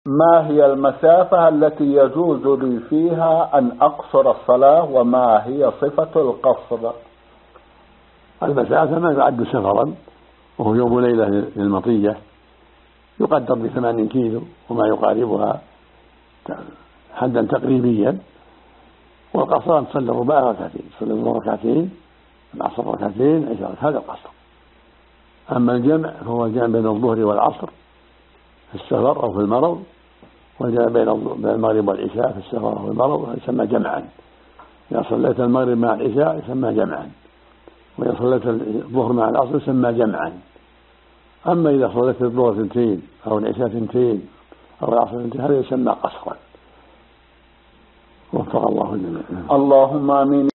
ما هي المسافة التي يجوز لي فيها أن أقصر الصلاة، وما هي صفة القصر؟ المسافة ما يعد سفرا، وهو يوم ليلة للمطية، يقدر ب8 كيلو وما يقاربها حدا تقريبيا. والقصر أن تصلي الرباع ركعتين، تصلي الظهر ركعتين، العصر ركعتين، عشاء، هذا القصر. أما الجمع فهو الجمع بين الظهر والعصر في السفر أو في المرض، والجمع بين المغرب والعشاء في السفر أو في المرض يسمى جمعا. إذا صليت المغرب مع العشاء يسمى جمعا، وإذا صليت الظهر مع العصر يسمى جمعا. أما إذا صليت الظهر 2 أو العشاء 2 أو العصر 2 هذا يسمى قصرا. وفق الله الجميع. اللهم آمين.